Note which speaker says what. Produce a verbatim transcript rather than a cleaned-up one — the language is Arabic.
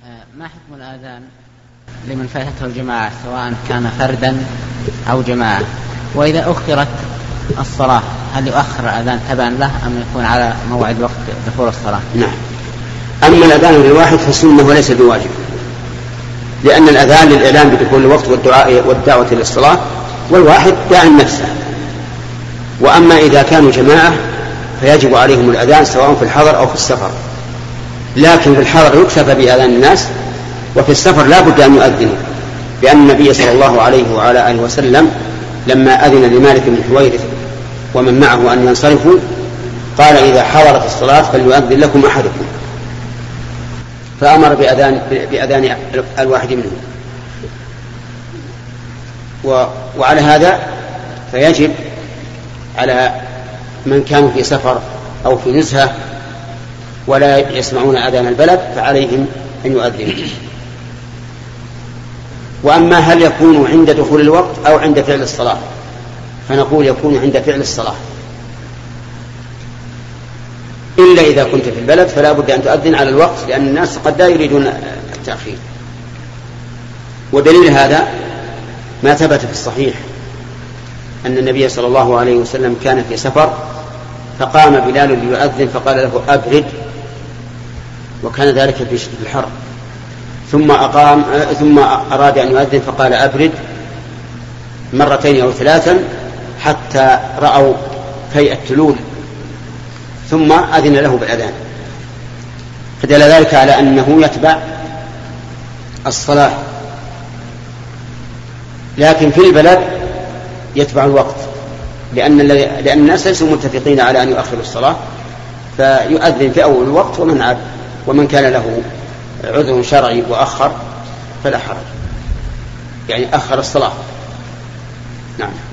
Speaker 1: ما حكم الآذان لمن فاتته الجماعة سواء كان فردا أو جماعة؟ وإذا أخرت الصلاة هل يؤخر الآذان تبعا له أم يكون على موعد وقت دخول الصلاة؟
Speaker 2: نعم. أما الآذان للواحد فسنة وليس بواجب، لأن الآذان للإعلام بدخول الوقت والدعاء والدعوة للصلاة، والواحد داع نفسه. وأما إذا كانوا جماعة فيجب عليهم الأذان سواء في الحضر أو في السفر، لكن في الحضر يكتفى بأذان الناس، وفي السفر لا بد أن يؤذنوا، لأن النبي صلى الله عليه وعلى آله وسلم لما أذن لمالك بن حويرث ومن معه أن ينصرفوا قال إذا حضرت الصلاة فليؤذن لكم أحدكم، فأمر بأذان, بأذان الواحد منهم. وعلى هذا فيجب على من كانوا في سفر أو في نزهة ولا يسمعون أذان البلد فعليهم أن يؤذنوا. وأما هل يكون عند دخول الوقت أو عند فعل الصلاة، فنقول يكون عند فعل الصلاة، إلا إذا كنت في البلد فلا بد أن تؤذن على الوقت، لأن الناس قد لا يريدون التأخير. ودليل هذا ما ثبت في الصحيح أن النبي صلى الله عليه وسلم كان في سفر فقام بلال ليؤذن فقال له أبرد، وكان ذلك في شدة الحر، ثم أقام ثم أراد أن يؤذن فقال أبرد مرتين أو ثلاثا حتى رأوا في التلول، ثم أذن له بالأذان، فدل ذلك على أنه يتبع الصلاة. لكن في البلد يتبع الوقت، لأن, لأن الناس ليسوا متفقين على أن يؤخروا الصلاة، فيؤذن في أول الوقت، ومن عاد ومن كان له عذر شرعي وأخر فلا حرج، يعني أخر الصلاة. نعم.